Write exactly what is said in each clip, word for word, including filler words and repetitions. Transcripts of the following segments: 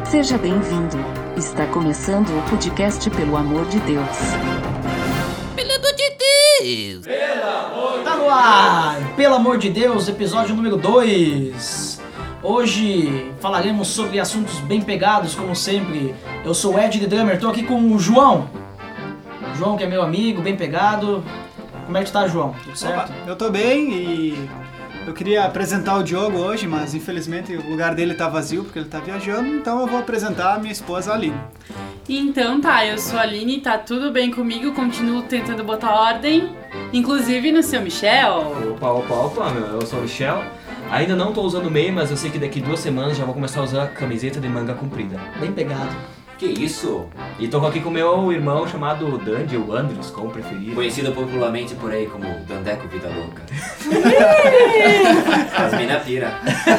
Seja bem-vindo. Está começando o podcast Pelo Amor de Deus. Pelo amor de Deus! Pelo amor tá no ar! Pelo amor de Deus, episódio número dois. Hoje falaremos sobre assuntos bem pegados, como sempre. Eu sou o Ed The Drummer, estou aqui com o João. O João, que é meu amigo, bem pegado. Como é que tu tá, João? Tudo certo? Opa, eu tô bem e eu queria apresentar o Diogo hoje, mas infelizmente o lugar dele tá vazio porque ele tá viajando, então eu vou apresentar a minha esposa Aline. Então tá, eu sou a Aline, tá tudo bem comigo, continuo tentando botar ordem, inclusive no seu Michel. Opa, opa, opa, meu, eu sou o Michel. Ainda não tô usando meia, mas eu sei que daqui duas semanas já vou começar a usar camiseta de manga comprida. Bem pegado. Que isso? E tô aqui com meu irmão chamado Dandy, ou Andrews, como preferido. Conhecido popularmente por aí como Dandeco Vida Louca. As mina pira.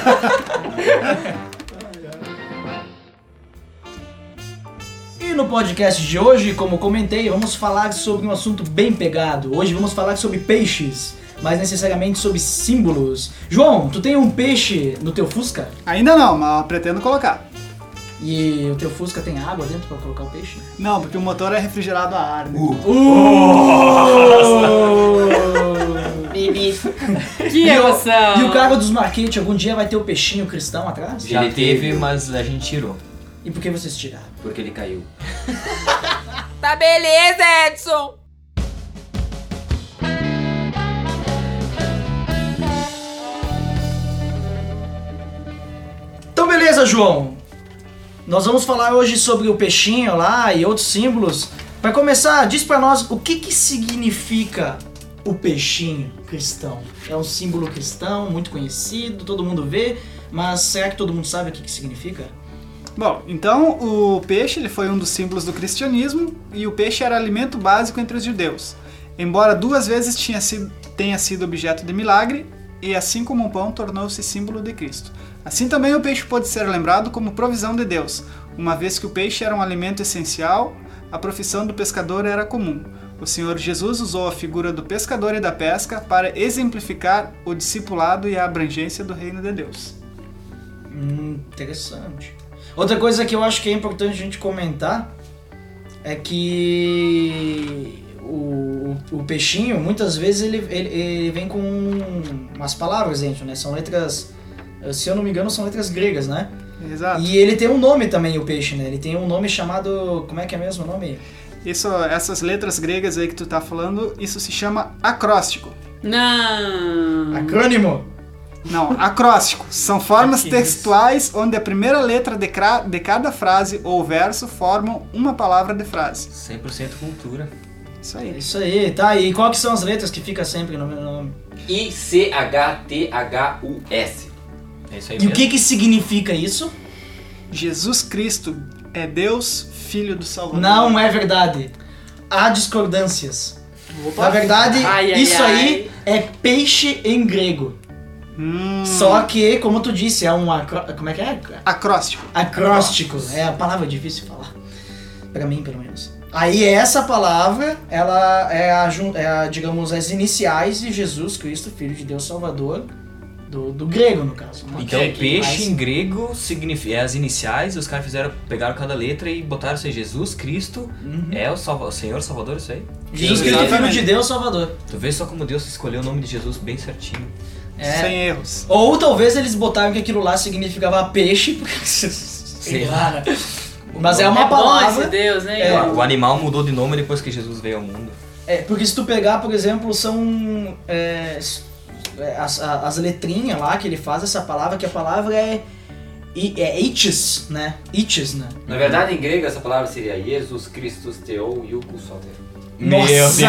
E no podcast de hoje, como comentei, vamos falar sobre um assunto bem pegado. Hoje vamos falar sobre peixes, mais necessariamente sobre símbolos. João, tu tem um peixe no teu Fusca? Ainda não, mas pretendo colocar. E o teu Fusca tem água dentro pra colocar o peixe? Não, porque o motor é refrigerado a ar. Né? Uh. Uh. Bibi. Que emoção! E o cara dos marketing algum dia vai ter o peixinho cristão atrás? Já ele teve, mas a gente tirou. E por que vocês tiraram? Porque ele caiu. Tá beleza, Edson! Então beleza, João. Nós vamos falar hoje sobre o peixinho lá e outros símbolos. Para começar, diz para nós o que que significa o peixinho cristão. É um símbolo cristão, muito conhecido, todo mundo vê, mas será que todo mundo sabe o que que significa? Bom, então o peixe ele foi um dos símbolos do cristianismo e o peixe era alimento básico entre os judeus. Embora duas vezes tinha sido, tenha sido objeto de milagre, e assim como o pão tornou-se símbolo de Cristo. Assim também o peixe pode ser lembrado como provisão de Deus, uma vez que o peixe era um alimento essencial, a profissão do pescador era comum. O Senhor Jesus usou a figura do pescador e da pesca para exemplificar o discipulado e a abrangência do reino de Deus. Hum, interessante. Outra coisa que eu acho que é importante a gente comentar é que o, o peixinho, muitas vezes, ele, ele, ele vem com umas palavras dentro, né? São letras, se eu não me engano, são letras gregas, né? Exato. E ele tem um nome também, o peixe, né? Ele tem um nome chamado... Como é que é mesmo o nome? Isso, essas letras gregas aí que tu tá falando, isso se chama acróstico. Não! Acrônimo? Não, acróstico. São formas textuais onde a primeira letra de, cra- de cada frase ou verso formam uma palavra de frase. cem por cento cultura. Isso aí. Isso aí, tá. E qual que são as letras que fica sempre no meu nome? I C H T H U S. É isso aí E mesmo. o que que significa isso? Jesus Cristo é Deus, Filho do Salvador. Não é verdade. Há discordâncias. Opa. Na verdade, Ai, ai, isso ai. aí é peixe em grego. Hum, Só que, como tu disse, é um acró... Como é que é? acróstico. Acróstico. É a palavra difícil de falar. Pra mim, pelo menos. Aí essa palavra, ela é, a, jun- é a, digamos, as iniciais de Jesus Cristo, Filho de Deus Salvador, do, do grego, no caso. né? Então, Que- peixe mas- em grego significa, é as iniciais, os caras fizeram, pegaram cada letra e botaram assim, Jesus Cristo Uhum. é o, salva, o Senhor Salvador, isso aí? Jesus Sim, Cristo, Filho exatamente. de Deus Salvador. Tu vê só como Deus escolheu o nome de Jesus bem certinho. É. Sem erros. Ou talvez eles botaram que aquilo lá significava peixe, porque... sei lá, né? Mas é uma É bom palavra... esse Deus, né? É. O animal mudou de nome depois que Jesus veio ao mundo. É, porque se tu pegar, por exemplo, são é, s- é, as, a- as letrinhas lá que ele faz essa palavra, que a palavra é, i- é itis, né? Itis, né? Na verdade, em grego, essa palavra seria Jesus Christus Theou Iuku Soter. Meu Nossa! Deus!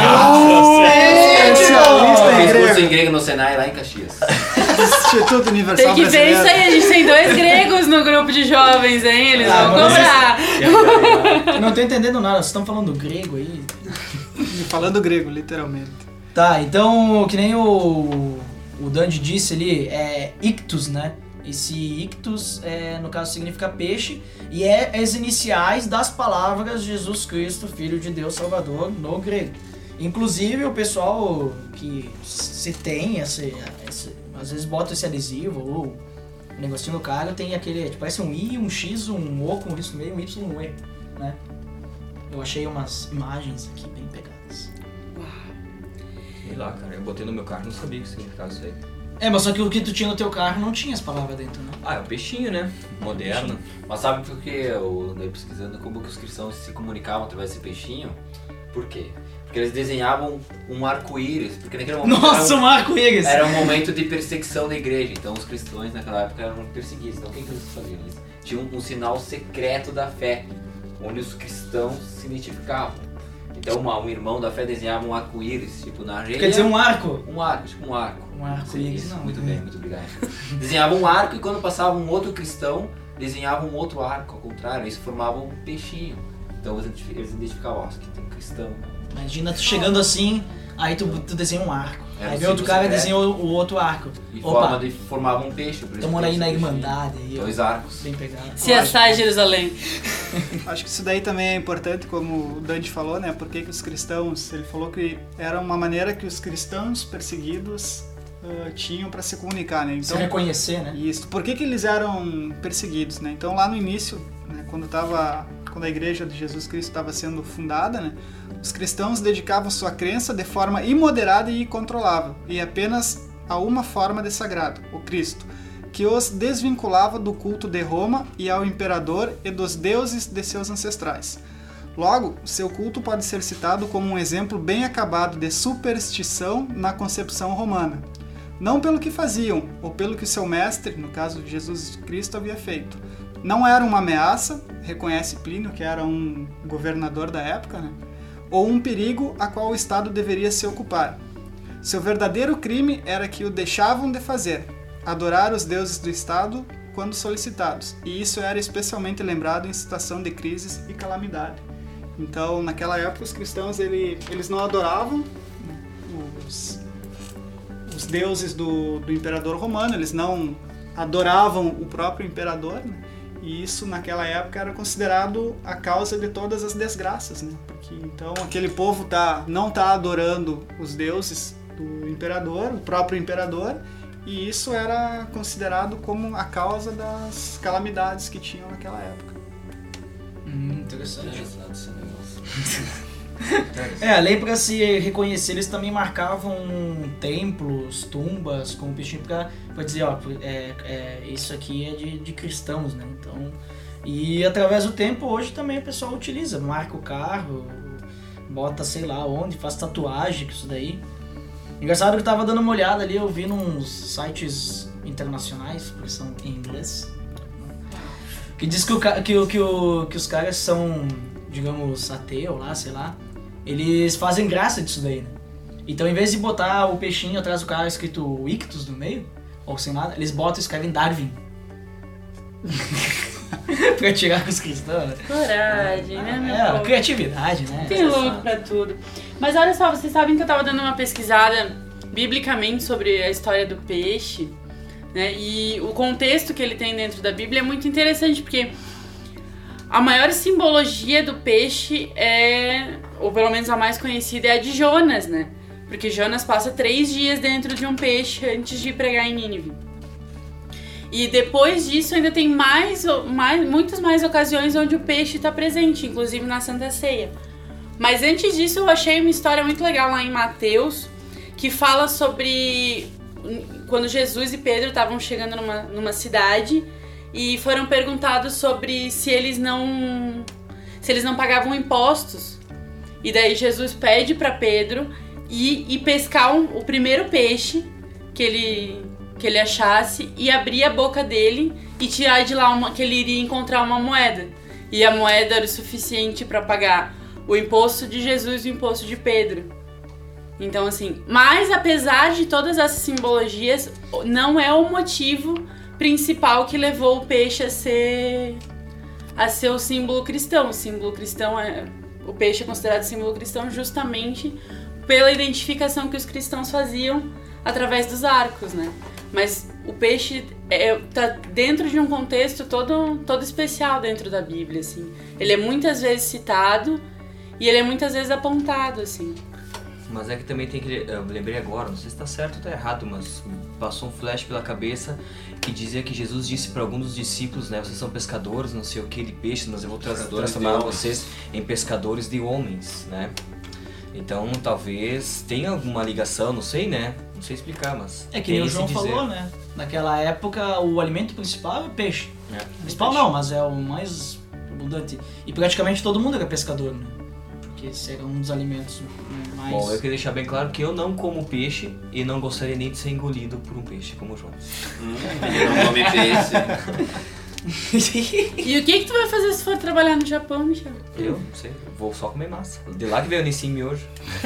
É, Especialista Eu em fiz curso grego. em grego no Senai, lá em Caxias. Instituto Universal Tem que ver Brasileiro. isso aí, a gente tem dois gregos no grupo de jovens, hein? Eles Ah, vão mas cobrar. Eu não tô entendendo nada, vocês estão falando grego aí. E falando grego, literalmente. Tá, então, que nem o, o Dandy disse ali, é ictus, né? Esse ictus, é, no caso, significa peixe e é as iniciais das palavras Jesus Cristo, Filho de Deus Salvador, no grego. Inclusive, o pessoal que se tem, esse, esse, às vezes bota esse adesivo ou O negocinho do cara tem aquele, tipo, parece um I, um X, um O com isso no meio, um Y, um E, né? Eu achei umas imagens aqui bem pegadas. Sei lá, cara, eu botei no meu carro, não sabia o que significava isso aí. É, mas só que o que tu tinha no teu carro não tinha as palavras dentro, né? Ah, é o peixinho, né? Moderno. Mas sabe por que eu andei pesquisando como que os cristãos se comunicavam através desse peixinho? Por quê? Porque eles desenhavam um arco-íris, porque naquele momento Nossa, era um arco-íris! Era um momento de perseguição da igreja, então os cristãos naquela época eram perseguidos. Então o que, que eles faziam? Eles tinham um sinal secreto da fé, onde os cristãos se identificavam. Então uma, um irmão da fé desenhava um arco-íris, tipo na areia. Quer dizer, um arco? Um arco, tipo um arco. Um arco-íris, Isso, não. muito bem, muito obrigado. Desenhava um arco e quando passava um outro cristão, desenhava um outro arco, ao contrário, isso formava um peixinho. Então eles identificavam, ó, aqui tem um cristão. Imagina tu chegando assim, aí tu, tu desenha um arco. Era Aí um vem outro símbolo cara e secreto. desenha o, o outro arco. E Opa, forma de, formava um peixe. Por isso estamos que aí na esse peixinho. Irmandade. Aí, ó. Dois arcos. Bem pegado. C S I Jerusalém. Acho que isso daí também é importante, como o Dante falou, né? Porque que os cristãos, ele falou que era uma maneira que os cristãos perseguidos uh, tinham para se comunicar, né? Se reconhecer, né? Isso. Por que que eles eram perseguidos, né? Então lá no início, né, quando tava, quando a igreja de Jesus Cristo estava sendo fundada, né, os cristãos dedicavam sua crença de forma imoderada e incontrolável, e apenas a uma forma de sagrado, o Cristo, que os desvinculava do culto de Roma e ao imperador e dos deuses de seus ancestrais. Logo, seu culto pode ser citado como um exemplo bem acabado de superstição na concepção romana. Não pelo que faziam, ou pelo que seu mestre, no caso de Jesus Cristo, havia feito. Não era uma ameaça, reconhece Plínio, que era um governador da época, né? Ou um perigo a qual o Estado deveria se ocupar. Seu verdadeiro crime era que o deixavam de fazer, adorar os deuses do Estado quando solicitados, e isso era especialmente lembrado em situação de crises e calamidade. Então, naquela época, os cristãos ele, eles não adoravam os, os deuses do, do imperador romano, eles não adoravam o próprio imperador, né? E isso naquela época era considerado a causa de todas as desgraças, né? Porque então aquele povo tá, não tá adorando os deuses do imperador, o próprio imperador, e isso era considerado como a causa das calamidades que tinham naquela época. Hum, interessante. Interessante esse negócio. É, além para se reconhecer, eles também marcavam templos, tumbas, como peixinho pra, pra dizer, ó, é, é, isso aqui é de, de cristãos, né? Então, e através do tempo, hoje também o pessoal utiliza, marca o carro, bota sei lá onde, faz tatuagem com isso daí. Engraçado que eu tava dando uma olhada ali, eu vi nos sites internacionais, porque são em inglês, que diz que, o, que, o, que, o, que os caras são, digamos, ateu lá, sei lá, eles fazem graça disso daí, né? Então, em vez de botar o peixinho atrás do cara escrito Ictus no meio, ou sem nada, eles botam e escrevem Darwin. Pra tirar os cristãos, né? Coragem, né, meu É, povo? criatividade, né? Tem louco pra tudo. Mas olha só, vocês sabem que eu tava dando uma pesquisada biblicamente sobre a história do peixe, né? E o contexto que ele tem dentro da Bíblia é muito interessante, porque a maior simbologia do peixe é, ou pelo menos a mais conhecida, é a de Jonas, né? Porque Jonas passa três dias dentro de um peixe antes de pregar em Nínive. E depois disso ainda tem mais, mais, muitas mais ocasiões onde o peixe está presente, inclusive na Santa Ceia. Mas antes disso eu achei uma história muito legal lá em Mateus, que fala sobre quando Jesus e Pedro estavam chegando numa, numa cidade e foram perguntados sobre se eles não, se eles não pagavam impostos. E daí Jesus pede para Pedro ir, ir pescar um, o primeiro peixe que ele... que ele achasse e abrir a boca dele e tirar de lá uma, que ele iria encontrar uma moeda. E a moeda era o suficiente para pagar o imposto de Jesus e o imposto de Pedro. Então, assim, mas apesar de todas essas simbologias, não é o motivo principal que levou o peixe a ser, a ser o símbolo cristão. O símbolo cristão é... O peixe é considerado símbolo cristão justamente pela identificação que os cristãos faziam através dos arcos, né? Mas o peixe é, tá dentro de um contexto todo, todo especial dentro da Bíblia, assim. Ele é muitas vezes citado e ele é muitas vezes apontado, assim. Mas é que também tem que... Eu lembrei agora, não sei se tá certo ou tá errado, mas passou um flash pela cabeça que dizia que Jesus disse para alguns dos discípulos, né? Vocês são pescadores, não sei o que, de peixes, mas eu vou tra- transformar vocês em pescadores de homens, né? Então, talvez tenha alguma ligação, não sei, né? Não sei explicar, mas... É que nem o tem João esse dizer. falou, né? Naquela época, o alimento principal é o peixe. É. Principal não, mas é o mais abundante. E praticamente todo mundo era pescador, né? Porque esse era um dos alimentos, né, mais... Bom, eu queria deixar bem claro que eu não como peixe e não gostaria nem de ser engolido por um peixe como o João. Hum, ele não come peixe. E o que que tu vai fazer se for trabalhar no Japão, Michel? Eu não sei, vou só comer massa. De lá que veio o Nissin Miojo.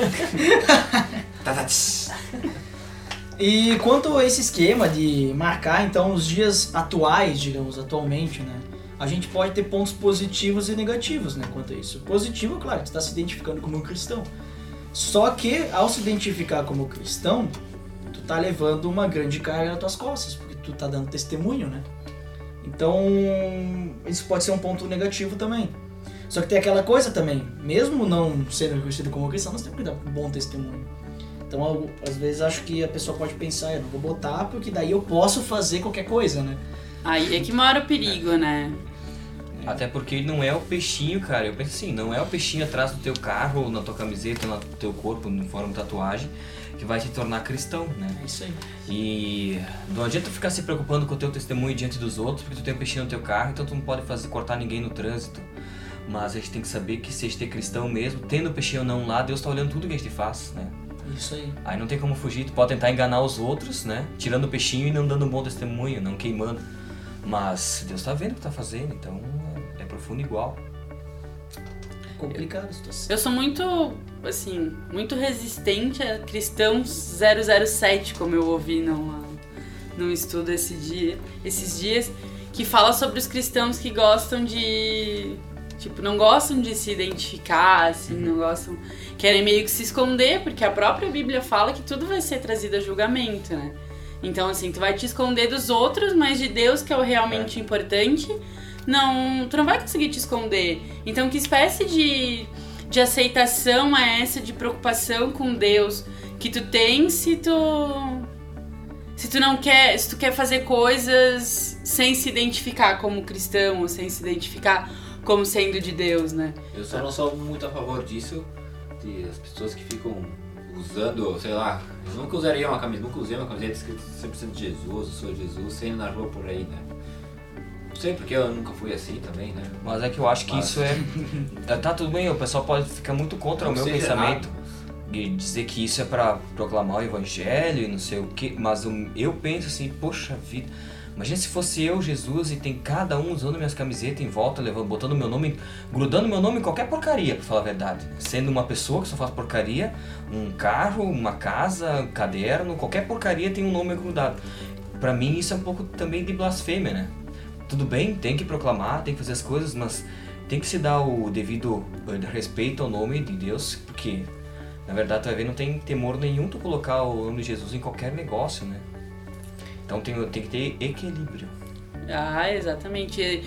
E quanto a esse esquema de marcar, então, os dias atuais, digamos, atualmente, né? A gente pode ter pontos positivos e negativos, né, quanto a isso. Positivo, claro, tu está se identificando como um cristão. Só que, ao se identificar como cristão, tu tá levando uma grande carga nas tuas costas, porque tu tá dando testemunho, né? Então, isso pode ser um ponto negativo também. Só que tem aquela coisa também, mesmo não sendo reconhecido como cristão, nós temos que dar um bom testemunho. Então, às vezes, acho que a pessoa pode pensar, eu não vou botar, porque daí eu posso fazer qualquer coisa, né? Aí é que mora o perigo, né? Até porque não é o peixinho, cara. Eu penso assim, não é o peixinho atrás do teu carro, ou na tua camiseta, ou no teu corpo, em forma de tatuagem, que vai te tornar cristão, né? É isso aí. E não adianta ficar se preocupando com o teu testemunho diante dos outros, porque tu tem um peixinho no teu carro, então tu não pode fazer cortar ninguém no trânsito. Mas a gente tem que saber que se a gente é cristão mesmo, tendo o peixinho ou não lá, Deus tá olhando tudo que a gente faz, né? Isso aí. Aí não tem como fugir, tu pode tentar enganar os outros, né? Tirando o peixinho e não dando um bom testemunho, não queimando. Mas Deus tá vendo o que tá fazendo, então é, é profundo igual. Complicado a situação. Eu sou muito, assim, muito resistente a cristãos zero zero sete, como eu ouvi num, num estudo esse dia, esses dias, que fala sobre os cristãos que gostam de... Tipo, não gostam de se identificar, assim, não gostam... Querem meio que se esconder, porque a própria Bíblia fala que tudo vai ser trazido a julgamento, né? Então, assim, tu vai te esconder dos outros, mas de Deus, que é o realmente é. importante, não, tu não vai conseguir te esconder. Então, que espécie de, de aceitação é essa, de preocupação com Deus, que tu tem se tu... Se tu não quer, se tu quer fazer coisas sem se identificar como cristão, ou sem se identificar como sendo de Deus, né? Eu só não sou muito a favor disso, de as pessoas que ficam usando, sei lá, eu nunca usaria uma camiseta, nunca usei uma camiseta escrita cem por cento de Jesus, eu sou Jesus, saindo na rua por aí, né? Não sei porque eu nunca fui assim também, né? Mas é que eu acho que Mas... isso é... Tá tudo bem, o pessoal pode ficar muito contra não o meu seja pensamento. errado, mas... E dizer que isso é pra proclamar o evangelho e não sei o que, mas eu, eu penso assim, poxa vida, imagina se fosse eu, Jesus, e tem cada um usando minhas camisetas em volta, levando, botando meu nome, grudando meu nome em qualquer porcaria, pra falar a verdade. Sendo uma pessoa que só faz porcaria, um carro, uma casa, um caderno, qualquer porcaria tem um nome grudado. Pra mim isso é um pouco também de blasfêmia, né? Tudo bem, tem que proclamar, tem que fazer as coisas, mas tem que se dar o devido respeito ao nome de Deus, porque na verdade tu vai ver, não tem temor nenhum tu colocar o nome de Jesus em qualquer negócio, né? Então tem, tem que ter equilíbrio. Ah, exatamente.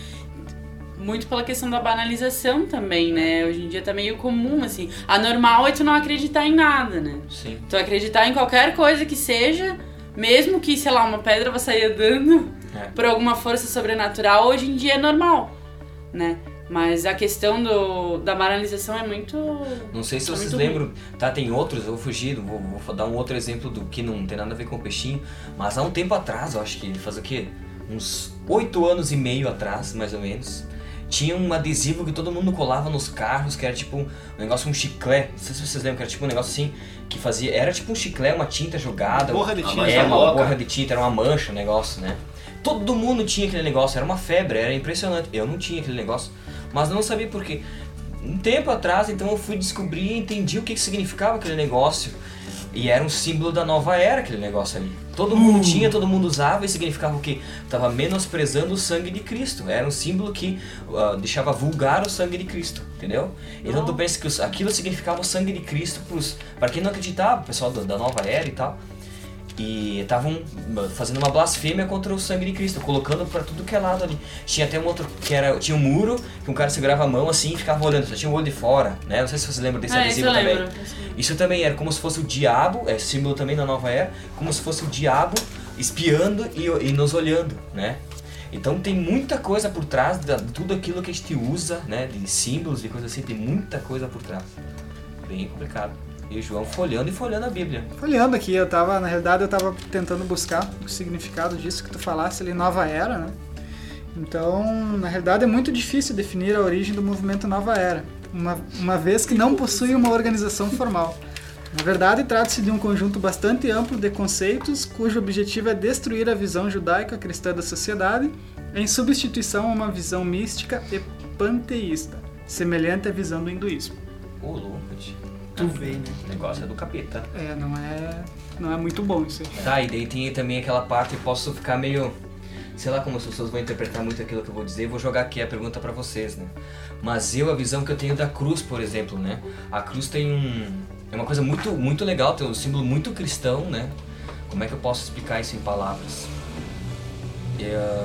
Muito pela questão da banalização também, né? Hoje em dia tá meio comum, assim. A normal é tu não acreditar em nada, né? Sim. Tu acreditar em qualquer coisa que seja, mesmo que, sei lá, uma pedra vai sair andando É. por alguma força sobrenatural, hoje em dia é normal, né? Mas a questão do, da banalização é muito... Não sei se é vocês muito lembram, ruim. tá, tem outros, eu vou fugir, vou, vou dar um outro exemplo do que não tem nada a ver com o peixinho, mas há um tempo atrás, eu acho que faz o quê? Uns oito anos e meio atrás, mais ou menos, tinha um adesivo que todo mundo colava nos carros, que era tipo um negócio, um chiclete, não sei se vocês lembram, que era tipo um negócio assim, que fazia, era tipo um chiclete, uma tinta jogada. Borra de Ah, tinta. mas É, tá uma louca. borra de tinta, era uma mancha o negócio, né? Todo mundo tinha aquele negócio, era uma febre, era impressionante. Eu não tinha aquele negócio, mas não sabia por quê. Um tempo atrás, então, eu fui descobrir e entendi o que, que significava aquele negócio. E era um símbolo da nova era, aquele negócio ali. Todo mundo tinha, todo mundo usava, e significava o quê? Tava menosprezando o sangue de Cristo. Era um símbolo que uh, deixava vulgar o sangue de Cristo, entendeu? Então tu pensa que os, aquilo significava o sangue de Cristo para quem não acreditava, o pessoal da, da nova era e tal. E estavam fazendo uma blasfêmia contra o sangue de Cristo, colocando pra tudo que é lado ali. Tinha até um outro que era. Tinha um muro que um cara segurava a mão assim e ficava olhando, só tinha o olho de fora, né? Não sei se você lembra desse Ah, adesivo isso eu também. lembro. Isso também era como se fosse o diabo, é símbolo também da nova era, como se fosse o diabo espiando e, e nos olhando, né? Então tem muita coisa por trás de tudo aquilo que a gente usa, né? De símbolos e coisas assim, tem muita coisa por trás. Bem complicado. E o João folhando e folhando a Bíblia. Olhando aqui, eu tava, na realidade, eu tava tentando buscar o significado disso que tu falasse ali, nova era, né? Então, na realidade, é muito difícil definir a origem do movimento Nova Era, uma, uma vez que não possui uma organização formal. Na verdade, trata-se de um conjunto bastante amplo de conceitos cujo objetivo é destruir a visão judaica-cristã da sociedade em substituição a uma visão mística e panteísta, semelhante à visão do hinduísmo. Ô, louco, tio. Tu vê, né? O negócio é do capeta. É, não é, não é muito bom isso aí. Tá, e daí tem também aquela parte que posso ficar meio... Sei lá como as pessoas vão interpretar muito aquilo que eu vou dizer, vou jogar aqui a pergunta pra vocês, né? Mas eu, a visão que eu tenho da cruz, por exemplo, né? A cruz tem um... É uma coisa muito, muito legal, tem um símbolo muito cristão, né? Como é que eu posso explicar isso em palavras? É...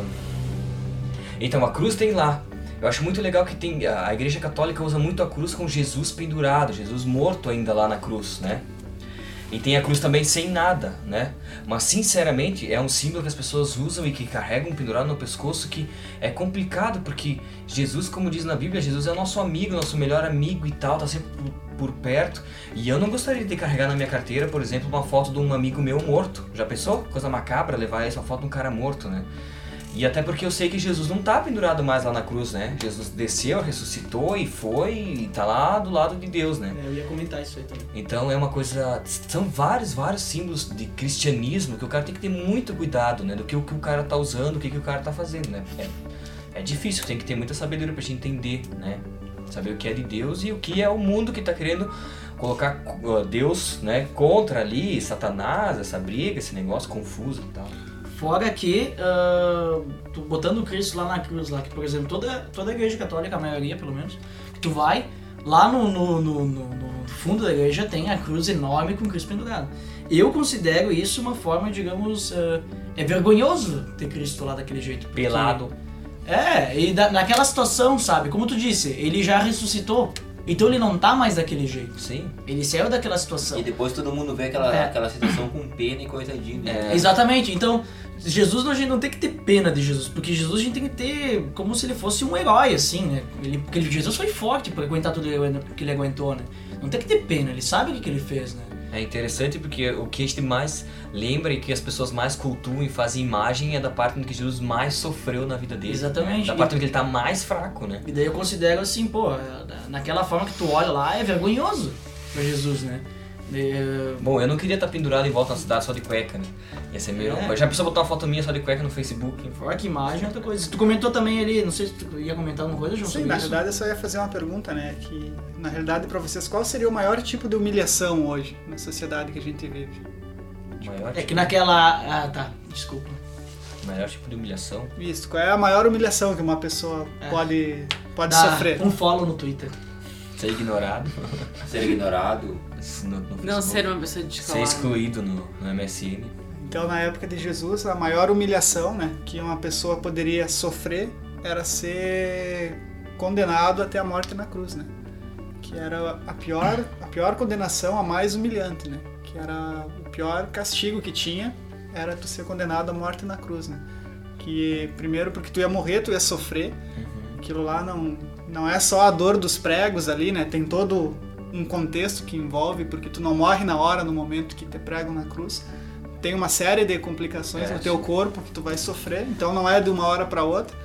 Então, a cruz tem lá. Eu acho muito legal que tem, a Igreja Católica usa muito a cruz com Jesus pendurado, Jesus morto ainda lá na cruz, né? E tem a cruz também sem nada, né? Mas sinceramente é um símbolo que as pessoas usam e que carregam pendurado no pescoço que é complicado porque Jesus, como diz na Bíblia, Jesus é nosso amigo, nosso melhor amigo e tal, tá sempre por, por perto. E eu não gostaria de carregar na minha carteira, por exemplo, uma foto de um amigo meu morto. Já pensou? Coisa macabra levar essa foto de um cara morto, né? E até porque eu sei que Jesus não tá pendurado mais lá na cruz, né? Jesus desceu, ressuscitou e foi e tá lá do lado de Deus, né? Eu ia comentar isso aí também. Então é uma coisa... São vários, vários símbolos de cristianismo que o cara tem que ter muito cuidado, né? Do que o que o cara tá usando, o que, que o cara tá fazendo, né? É, é difícil, tem que ter muita sabedoria pra gente entender, né? Saber o que é de Deus e o que é o mundo que tá querendo colocar uh, Deus, né? Contra ali, Satanás, essa briga, esse negócio confuso e tal. Fora que, uh, tu botando o Cristo lá na cruz, lá, que por exemplo, toda, toda a igreja católica, a maioria pelo menos, que tu vai, lá no, no, no, no, no fundo da igreja tem a cruz enorme com o Cristo pendurado. Eu considero isso uma forma, digamos, uh, é vergonhoso ter Cristo lá daquele jeito. porque- Pelado. É, e da, naquela situação, sabe, como tu disse, ele já ressuscitou, então ele não tá mais daquele jeito. Sim. Ele saiu daquela situação. E depois todo mundo vê aquela, É. aquela situação com pena e coitadinho. né? É. Exatamente, então Jesus a gente não tem que ter pena de Jesus, porque Jesus a gente tem que ter como se ele fosse um herói, assim, né? Ele, porque ele- Jesus foi forte pra aguentar tudo que ele aguentou, né? Não tem que ter pena, ele sabe o que, que ele fez, né? É interessante porque o que a gente mais lembra e que as pessoas mais cultuam e fazem imagem é da parte em que Jesus mais sofreu na vida dele. Exatamente. Da parte em que ele tá mais fraco, né? E daí eu considero assim, pô, naquela forma que tu olha lá é vergonhoso pra Jesus, né? É, Bom, eu não queria estar pendurado em volta na cidade só de cueca, né? Ia ser meio... É. Já pensou botar uma foto minha só de cueca no Facebook? Fora que imagem é outra coisa. Tu comentou também ali, não sei se tu ia comentar alguma coisa, João, Sim, sobre na isso? realidade eu só ia fazer uma pergunta, né? Que, na realidade, pra vocês, qual seria o maior tipo de humilhação hoje na sociedade que a gente vive? O maior, É tipo, que naquela... Ah, tá, desculpa. maior tipo de humilhação. Isso, qual é a maior humilhação que uma pessoa É. pode, pode Dá sofrer? um follow no Twitter. Ser ignorado. Ser ignorado. no, no Não Facebook. ser uma pessoa Ser descolada. excluído no, no M S N. Então, na época de Jesus, a maior humilhação, né, que uma pessoa poderia sofrer era ser condenado até a morte na cruz, né? Que era a pior, a pior condenação, a mais humilhante, né? Que era o pior castigo que tinha, era tu ser condenado à morte na cruz, né? Que primeiro porque tu ia morrer, tu ia sofrer. Aquilo lá não, não é só a dor dos pregos ali, né? Tem todo um contexto que envolve, porque tu não morre na hora, no momento que te pregam na cruz. Tem uma série de complicações É, no teu sim. corpo que tu vai sofrer, então não é de uma hora para outra.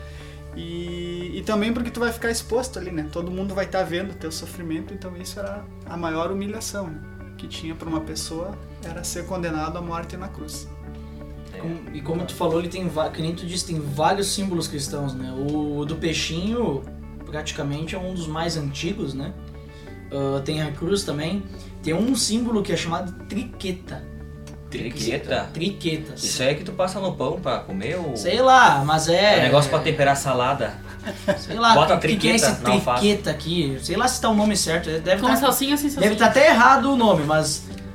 E, e também porque tu vai ficar exposto ali, né? Todo mundo vai estar vendo o teu sofrimento, então isso era a maior humilhação, né? Que tinha para uma pessoa, era ser condenado à morte na cruz. Com- e como tu falou, ele tem, va- que nem tu disse, tem vários símbolos cristãos, né? O do peixinho, praticamente, é um dos mais antigos, né? Ah, tem a cruz também. Tem um símbolo que é chamado triqueta. Triqueta? Triqueta. Isso aí é que tu passa no pão pra comer ou... Sei lá, mas é... É um negócio pra temperar salada. Sei lá, Bota o que, que é triqueta esse na alface. triqueta aqui? Sei lá se tá o nome certo. Deve Com tá, salsinha ou sem salsinha? deve estar até errado o nome, mas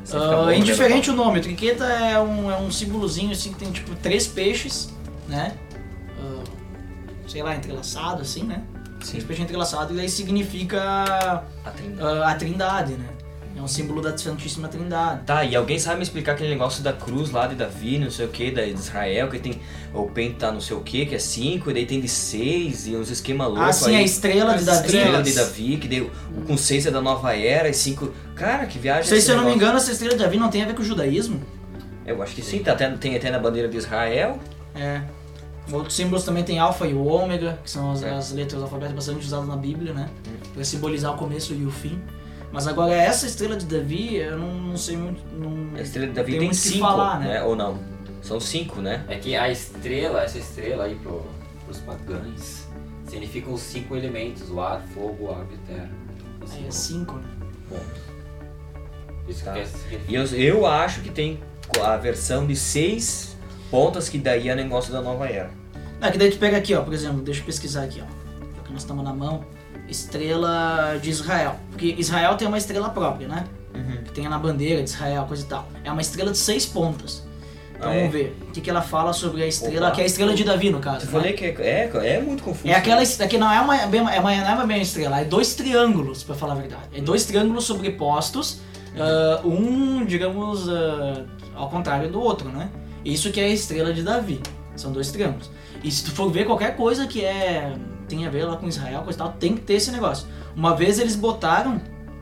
Sempre fica bom, Uh, né, indiferente o nome, trinqueta é um, é um símbolozinho assim que tem tipo três peixes, né? Uh, sei lá, entrelaçado assim, né? Sim. Três peixes entrelaçados e daí significa A trindade. uh, a trindade, né? É um símbolo da Santíssima Trindade. Tá, e alguém sabe me explicar aquele negócio da cruz lá de Davi, não sei o que, da de Israel, que tem o penta não sei o que, que é cinco, e daí tem de seis, e uns esquema loucos Ah, sim, aí. a estrela de As Davi. A estrela de estrelas. Davi, que deu com seis é da nova era, e cinco... Cara, que viagem Não sei esse se eu não me negócio. engano, essa estrela de Davi não tem a ver com o judaísmo. Eu acho que sim, tá até, tem até na bandeira de Israel. É. Outros símbolos também tem alfa e o ômega, que são as, É. as letras do alfabeto bastante usadas na Bíblia, né? Pra simbolizar o começo e o fim. Mas agora essa estrela de Davi, eu não, não sei muito. Não A estrela de Davi tem tem, muito o que cinco, falar, né? né? Ou não? São cinco, né? É que a estrela, essa estrela aí pro, pros pagãos, significam os cinco elementos, o ar, fogo, água e terra. Os Aí é cinco cinco, né? pontos. Isso Tá. que é significa. E eu, eu acho que tem a versão de seis pontas, que daí é negócio da nova era. Ah, que daí tu pega aqui, ó, por exemplo, deixa eu pesquisar aqui, ó. Porque nós estamos na mão. Estrela de Israel. Porque Israel tem uma estrela própria, né? Uhum. Que tem na bandeira de Israel, coisa e tal. É uma estrela de seis pontas. Então Ah, é? vamos ver o que, que ela fala sobre a estrela, Opa. que é a estrela de Davi, no caso. Eu né? falei que é, é, é muito confuso. É aquela est- que não é uma, bem, é uma, não é uma bem estrela, é dois triângulos, pra falar a verdade. É dois triângulos sobrepostos, ah, um, digamos, ah, ao contrário do outro, né? Isso que é a estrela de Davi. São dois triângulos. E se tu for ver qualquer coisa que é tem a ver lá com Israel, coisa e tal, tem que ter esse negócio. Uma vez eles botaram,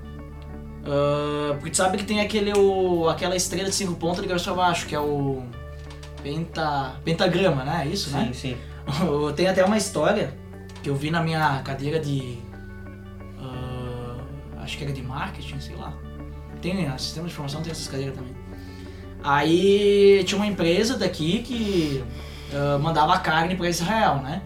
ah, porque tu sabe que tem aquele, o, aquela estrela de cinco pontas de cabeça pra baixo, que é o penta, pentagrama, né? É isso, Sim, né? sim. Tem até uma história que eu vi na minha cadeira de. ah, acho que era de marketing, sei lá. Tem, né? Sistema de informação tem essas cadeiras também. Aí tinha uma empresa daqui que ah, mandava carne para Israel, né?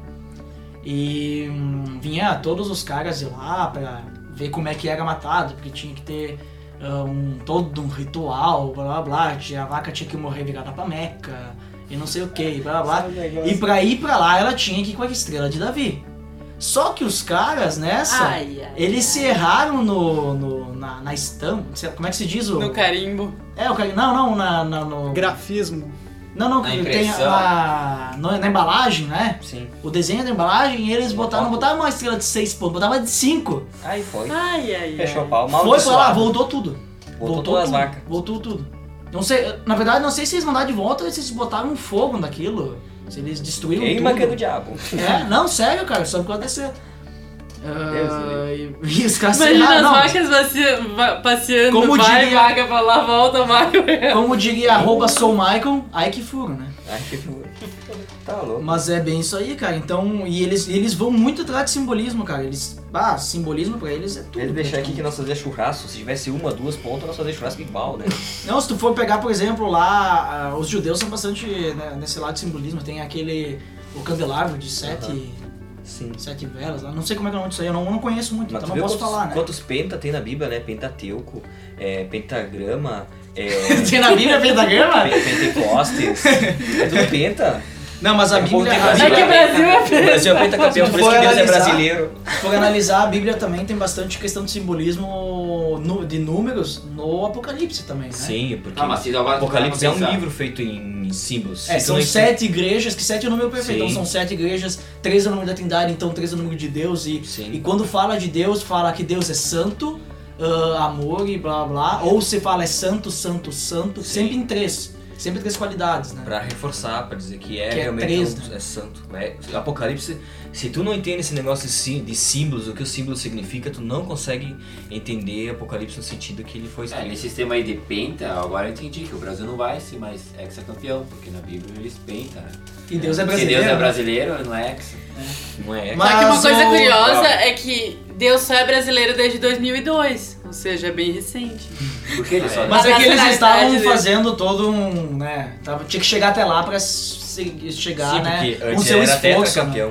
E hum, vinha todos os caras de lá pra ver como é que era matado, porque tinha que ter ah, um, todo um ritual, blá blá blá. Tinha- A vaca tinha que morrer virada pra Meca e não sei o que, blá blá blá. E pra ir pra lá ela tinha que ir com a estrela de Davi. Só que os caras nessa, Ai, ai, eles se erraram no, no- na, na estampa. Como é que se diz o. No carimbo. É, o cara. Não, não, na, na, no. Grafismo. Não, não, Na tem impressão. a, na, na embalagem, né? Sim. O desenho da embalagem, eles botaram, não botaram uma estrela de seis pontos, botavam de cinco. Aí foi. Ai, ai, Fechou o ai. pau. Foi pra lá, Amaldiçoado. voltou tudo. Voltou todas as tudo, vacas. Voltou tudo. Não sei, na verdade, não sei se eles mandaram de volta ou se eles botaram um fogo naquilo. Se eles destruíram Queima tudo. que é do diabo. É, não, sério, cara, só por causa desse. Ah, e, e os caras se Imagina erraram, as não, vacas vacia- va- passeando, Como vai, diria- vaca pra lá, volta, vaca pra cá. Como diria arroba Sou Michael, ai que furo, né? Ai, que figura. Tá louco. Mas é bem isso aí, cara. Então, e eles, eles vão muito atrás de simbolismo, cara. Eles, ah, simbolismo pra eles é tudo. Ele deixar aqui praticamente. que nós fazia churrasco. Se tivesse uma, duas pontas, nós fazia churrasco igual, né? Não, se tu for pegar, por exemplo, lá, ah, os judeus são bastante né, nesse lado de simbolismo. Tem aquele, o candelabro de sete, Sim. sete velas lá. Não sei como é que é o nome disso aí, eu não, eu não conheço muito, Mas então tu não vê posso quantos, falar, né? quantos penta tem na Bíblia, né? Pentateuco, é, pentagrama, é, Tem na Bíblia pentagrama? Pe- Pentecostes. É tudo penta. Não, mas a É bom Bíblia... ter A Brasil. É que o Bíblia Brasil é O Brasil é pentacampeão, Se por isso for que Deus é analisar- brasileiro. se for analisar, a Bíblia também tem bastante questão de simbolismo nu- de números no Apocalipse também, né? Sim, porque Ah, mas se agora tu Apocalipse parar é pra um pensar. livro feito em símbolos. É, Se tu são não sete igrejas, que sete é o número perfeito. Sim. Então são sete igrejas, três é o número da Trindade, então três é o número de Deus. E, Sim. e quando fala de Deus, fala que Deus é santo, ah, amor e blá blá. Ou se fala é santo, santo, santo, Sim. sempre em três. Sempre três qualidades, né? Pra reforçar, pra dizer que é Que é realmente três, um- é santo. É, Apocalipse, se tu não entende esse negócio de sim- de símbolos, o que o símbolo significa, tu não consegue entender Apocalipse no sentido que ele foi É, escrito. nesse sistema aí de penta, agora eu entendi que o Brasil não vai ser mais hexacampeão, porque na Bíblia eles pentam, né? E Deus é Se brasileiro. Deus é né? brasileiro, não é hexa. Não é? Mas Só que uma coisa o- curiosa é que Deus só é brasileiro desde dois mil e dois, ou seja, é bem recente. Porque ele só... Mas é que eles nacionalidade estavam dele. fazendo todo um, né? Tava, tinha que chegar até lá pra se- chegar, Sim, né? porque Com antes seu era esforço. Né? tetracampeão.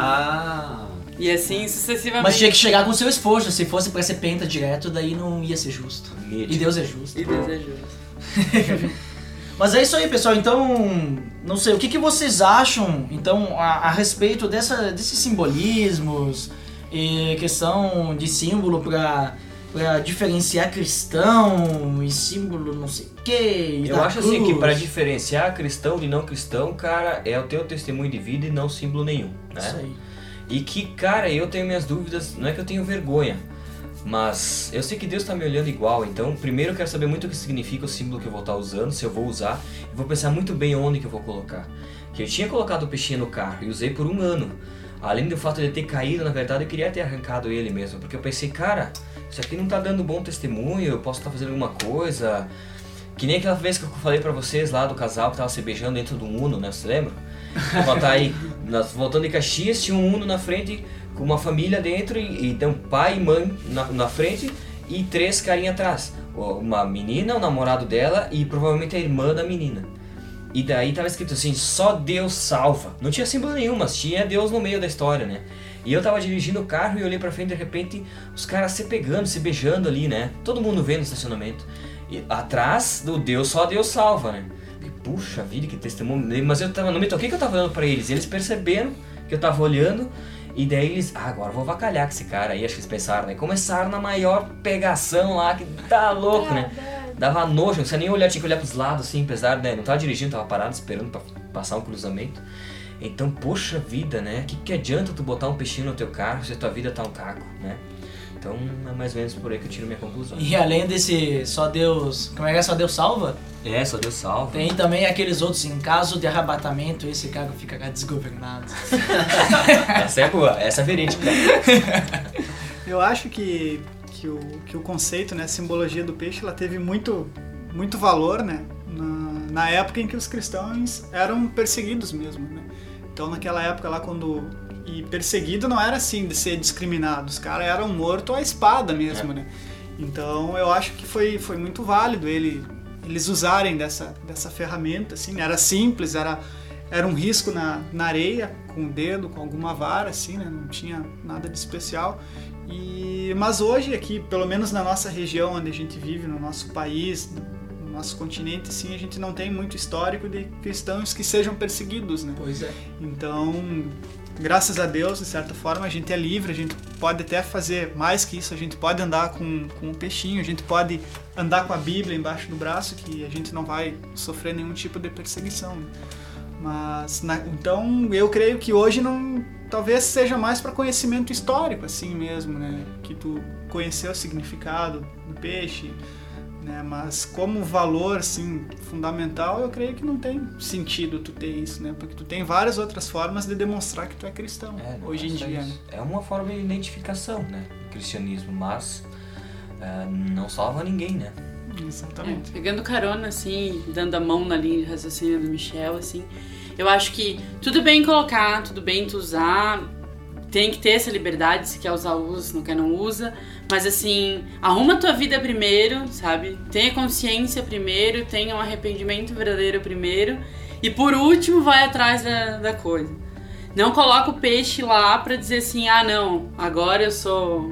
Ah... E assim sucessivamente. Mas tinha que chegar com seu esforço. Se fosse pra ser penta direto, daí não ia ser justo. Nítido. E Deus é justo. E Deus é justo. Mas é isso aí, pessoal. Então, não sei, o que, que vocês acham então a, a respeito dessa, desses simbolismos e questão de símbolo para pra diferenciar cristão e símbolo não sei o que. Eu acho assim que pra diferenciar cristão de não cristão, cara, é o teu testemunho de vida e não símbolo nenhum, né? Isso aí. E que, cara, eu tenho minhas dúvidas, não é que eu tenho vergonha, mas eu sei que Deus tá me olhando igual, então primeiro eu quero saber muito o que significa o símbolo que eu vou estar usando, se eu vou usar, e vou pensar muito bem onde que eu vou colocar. Que eu tinha colocado o peixinho no carro e usei por um ano. Além do fato de ele ter caído, na verdade eu queria ter arrancado ele mesmo, porque eu pensei, cara, isso aqui não tá dando bom testemunho, eu posso estar fazendo alguma coisa. Que nem aquela vez que eu falei pra vocês lá do casal que tava se beijando dentro do Uno, né, você lembra? Vou tá aí, nós, voltando de Caxias, tinha um Uno na frente com uma família dentro, e, e então pai e mãe na, na frente e três carinhas atrás. Uma menina, o namorado dela e provavelmente a irmã da menina. E daí tava escrito assim, só Deus salva. Não tinha símbolo nenhum, mas tinha Deus no meio da história, né? E eu tava dirigindo o carro e olhei pra frente e de repente os caras se pegando, se beijando ali, né? Todo mundo vendo no estacionamento. E atrás do Deus, só Deus salva, né? E, puxa vida, que testemunho. Mas eu tava, não me toquei que eu tava olhando pra eles. E eles perceberam que eu tava olhando. E daí eles, ah, agora eu vou avacalhar com esse cara aí, acho que eles pensaram, né? Começaram na maior pegação lá, que tá louco, né? Dava nojo, não precisa nem olhar, tinha que olhar pros lados assim, apesar, né? Não tava dirigindo, tava parado esperando pra passar um cruzamento. Então, poxa vida, né? Que que adianta tu botar um peixinho no teu carro se a tua vida tá um caco, né? Então, é mais ou menos por aí que eu tiro minha conclusão. E além desse só Deus... Como é que é? Só Deus salva? É, só Deus salva. Tem também aqueles outros, em caso de arrebatamento, esse cara fica desgovernado. Essa é boa, essa é verídica. Eu acho que, que, o, que o conceito, né, a simbologia do peixe, ela teve muito, muito valor, né, na, na época em que os cristãos eram perseguidos mesmo, né. Então, naquela época lá, quando... E perseguido não era assim, de ser discriminado. Os caras eram mortos à espada mesmo, é. né. Então, eu acho que foi, foi muito válido ele, eles usarem dessa, dessa ferramenta, assim. Era simples, era, era um risco na, na areia, com o dedo, com alguma vara, assim, né. Não tinha nada de especial. E, mas hoje aqui, pelo menos na nossa região onde a gente vive, no nosso país, no nosso continente, assim, a gente não tem muito histórico de cristãos que sejam perseguidos, né? Pois é. Então, graças a Deus, de certa forma, a gente é livre, a gente pode até fazer mais que isso, a gente pode andar com, com um peixinho, a gente pode andar com a Bíblia embaixo do braço, que a gente não vai sofrer nenhum tipo de perseguição, né? Mas, na, então, eu creio que hoje não... Talvez seja mais para conhecimento histórico, assim mesmo, né? Que tu conheceu o significado do peixe, né? Mas como valor, assim, fundamental, eu creio que não tem sentido tu ter isso, né? Porque tu tem várias outras formas de demonstrar que tu é cristão, é, hoje em dia. Né? É uma forma de identificação, né? Do cristianismo, mas uh, não salva ninguém, né? Exatamente. É, pegando carona, assim, dando a mão na linha de raciocínio do Michel, assim... Eu acho que tudo bem colocar, tudo bem tu usar, tem que ter essa liberdade, se quer usar, usa, se não quer, não usa. Mas assim, arruma a tua vida primeiro, sabe? Tenha consciência primeiro, tenha um arrependimento verdadeiro primeiro. E por último, vai atrás da, da coisa. Não coloca o peixe lá pra dizer assim, ah não, agora eu sou...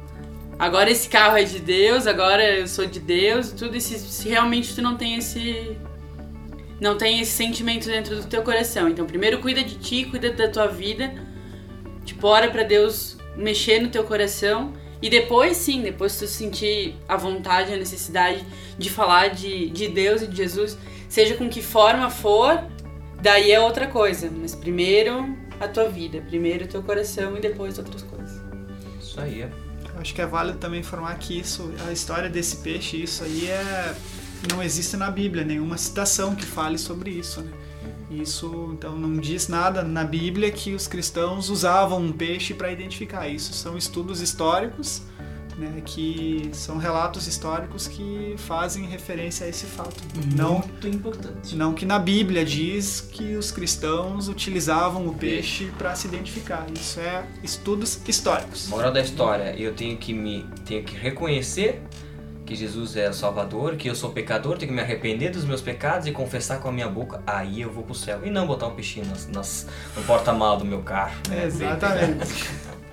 Agora esse carro é de Deus, agora eu sou de Deus, tudo. E se, se realmente tu não tem esse... Não tem esse sentimento dentro do teu coração. Então, primeiro cuida de ti, cuida da tua vida. Tipo, ora pra Deus mexer no teu coração. E depois, sim, depois tu sentir a vontade, a necessidade de falar de, de Deus e de Jesus, seja com que forma for, daí é outra coisa. Mas primeiro a tua vida, primeiro o teu coração e depois outras coisas. Isso aí é. Eu acho que é válido também informar que isso, a história desse peixe, isso aí é... Não existe na Bíblia nenhuma citação que fale sobre isso, né? Isso, então, não diz nada na Bíblia que os cristãos usavam um peixe para identificar. Isso são estudos históricos, né? Que são relatos históricos que fazem referência a esse fato. Muito não, importante. Não que na Bíblia diz que os cristãos utilizavam o peixe para se identificar. Isso é estudos históricos. Moral da história, eu tenho que me tenho que reconhecer que Jesus é o Salvador, que eu sou pecador, tenho que me arrepender dos meus pecados e confessar com a minha boca, aí eu vou pro céu. E não botar um peixinho nas, nas, no porta-malas do meu carro. Né? Exatamente.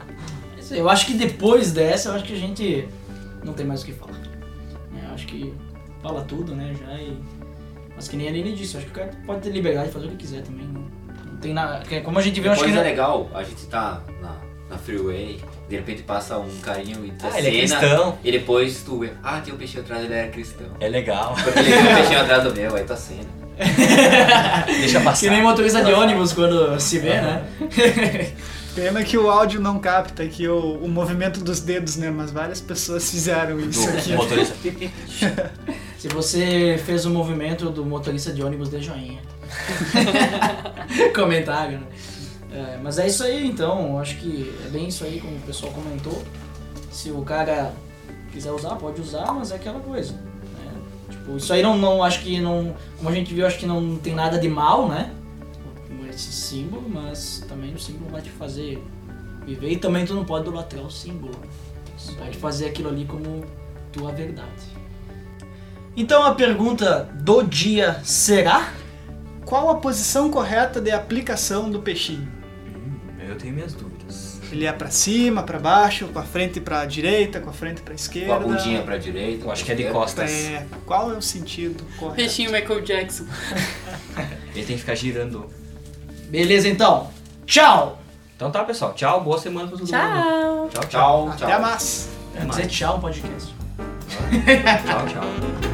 Eu acho que depois dessa, eu acho que a gente não tem mais o que falar. Eu acho que fala tudo, né, já e... Mas que nem a Aline disse, eu acho que o cara pode ter liberdade de fazer o que quiser também. Não, não tem nada... Como a gente vê, eu acho que... Coisa legal, a gente tá na, na freeway, De repente passa um carinho e tu Ah, ele é cena, cristão. e depois tu vê, ah, tem um peixinho atrás, ele era cristão. É legal. Porque ele tem um peixinho atrás do meu, aí tu acena. Deixa passar. Que nem motorista de ônibus quando se vê, né? Pena que o áudio não capta aqui o, o movimento dos dedos, né? Mas várias pessoas fizeram isso aqui. Do motorista. Se você fez o movimento do motorista de ônibus, dê joinha. Comentário, né? É, mas é isso aí, então. Acho que é bem isso aí, como o pessoal comentou. Se o cara quiser usar, pode usar, mas é aquela coisa. Né? Tipo, isso aí não, não, acho que não... Como a gente viu, acho que não tem nada de mal, né? Esse símbolo, mas também o símbolo vai te fazer viver. E também tu não pode idolatrar o símbolo. Você pode fazer aquilo ali como tua verdade. Então a pergunta do dia será? Qual a posição correta de aplicação do peixinho? Hum, eu tenho minhas dúvidas. Ele é pra cima, pra baixo, com a frente pra direita, com a frente pra Com esquerda? a bundinha pra direita. Eu acho que é de pra costas. É, qual é o sentido correto? Peixinho Michael Jackson. Ele tem que ficar girando. Beleza, então. Tchau! Então tá, pessoal. Tchau, boa semana pra todo mundo. Tchau. Tchau, tchau. Tchau, Até tchau. mais! Até Quer mais. dizer tchau no podcast. Tchau, tchau.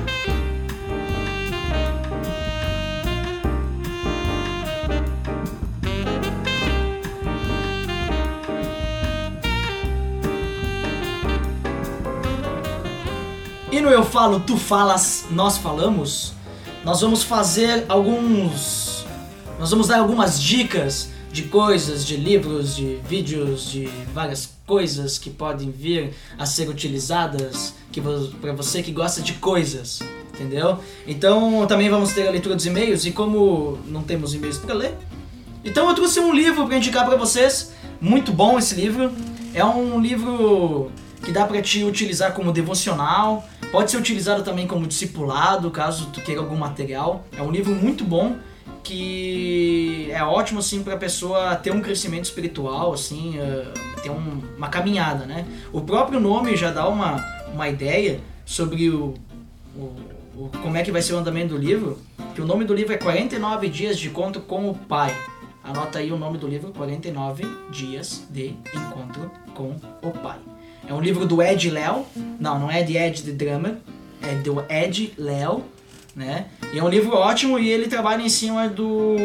E no Eu Falo, Tu Falas, Nós Falamos, nós vamos fazer alguns... Nós vamos dar algumas dicas de coisas, de livros, de vídeos, de várias coisas que podem vir a ser utilizadas que para você que gosta de coisas, entendeu? Então também vamos ter a leitura dos e-mails e como não temos e-mails para ler, então eu trouxe um livro para indicar para vocês, muito bom esse livro, é um livro que dá para te utilizar como devocional, pode ser utilizado também como discipulado, caso tu queira algum material, é um livro muito bom, que é ótimo assim para a pessoa ter um crescimento espiritual, assim, uh, ter um, uma caminhada, né? O próprio nome já dá uma, uma ideia sobre o, o, o como é que vai ser o andamento do livro, que o nome do livro é quarenta e nove dias de encontro com o Pai. Anota aí o nome do livro, quarenta e nove dias de encontro com o Pai. É um livro do Ed Léo, não, não é de Ed de Drummer, é do Ed Léo, né? E é um livro ótimo e ele trabalha em cima do,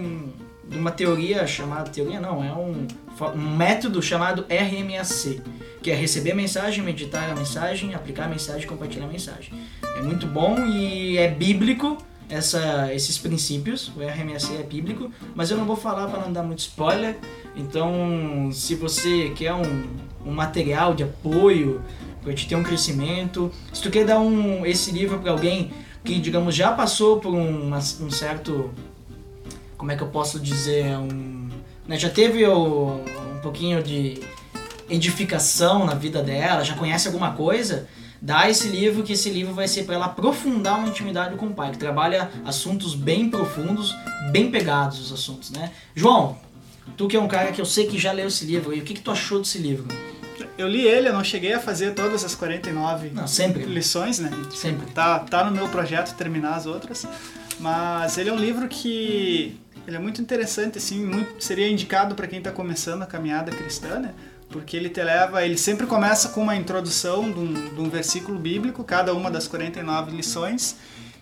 de uma teoria chamada, teoria não, é um, um método chamado R M A C, que é receber a mensagem, meditar a mensagem, aplicar a mensagem e compartilhar a mensagem. É muito bom e é bíblico essa, esses princípios, o R M A C é bíblico, mas eu não vou falar para não dar muito spoiler, então se você quer um, um material de apoio para te ter um crescimento, se tu quer dar um, esse livro para alguém que, digamos, já passou por um, um certo, como é que eu posso dizer, um, né, já teve o, um pouquinho de edificação na vida dela, já conhece alguma coisa, dá esse livro, que esse livro vai ser para ela aprofundar uma intimidade com o Pai, que trabalha assuntos bem profundos, bem pegados os assuntos, né? João, tu que é um cara que eu sei que já leu esse livro, e o que, que tu achou desse livro? Eu li ele, eu não cheguei a fazer todas as quarenta e nove Não, sempre. lições, né? Sempre. Tá, tá no meu projeto terminar as outras, mas ele é um livro que ele é muito interessante, assim, muito, seria indicado para quem está começando a caminhada cristã, né? Porque ele te leva, ele sempre começa com uma introdução de um, de um versículo bíblico, cada uma das quarenta e nove lições.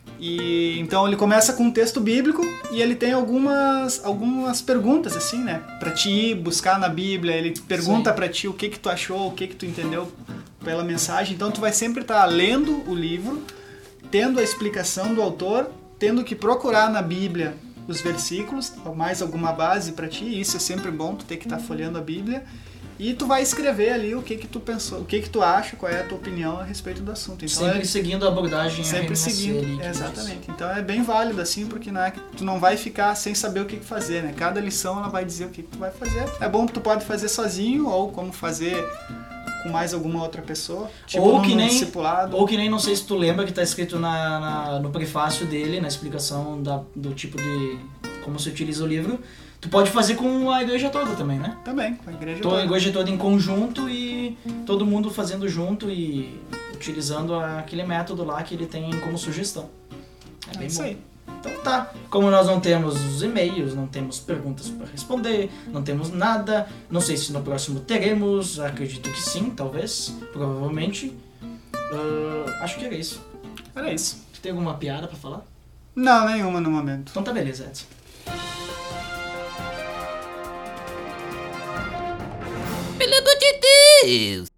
E então ele começa com um texto bíblico e ele tem algumas, algumas perguntas assim, né, para te ir buscar na Bíblia. Ele pergunta para ti o que que tu achou, o que que tu entendeu pela mensagem. Então tu vai sempre estar lendo o livro, tendo a explicação do autor, tendo que procurar na Bíblia os versículos, mais alguma base para ti. Isso é sempre bom, tu ter que estar folheando a Bíblia. E tu vai escrever ali o que que tu pensou, o que que tu acha, qual é a tua opinião a respeito do assunto. Então Sempre é, seguindo a abordagem sempre R M A C seguindo, ali, que exatamente. Então é bem válido assim, porque não é que tu não vai ficar sem saber o que que fazer, né? Cada lição ela vai dizer o que que tu vai fazer. É bom que tu pode fazer sozinho ou como fazer com mais alguma outra pessoa, tipo Ou num que nem- discipulado. Ou que nem, não sei se tu lembra que tá escrito na, na- no prefácio dele, na explicação da, do tipo de como se utiliza o livro, tu pode fazer com a igreja toda também, né? Também, com a igreja Toda a toda. igreja toda em conjunto e todo mundo fazendo junto e utilizando aquele método lá que ele tem como sugestão. É É bem isso bom. aí. Então tá, como nós não temos os e-mails, não temos perguntas para responder, não temos nada, não sei se no próximo teremos, acredito que sim, talvez, provavelmente. Uh, acho que era isso. Era isso. Tem alguma piada pra falar? Não, nenhuma no momento. Então tá beleza, Edson. Pelo amor de Deus!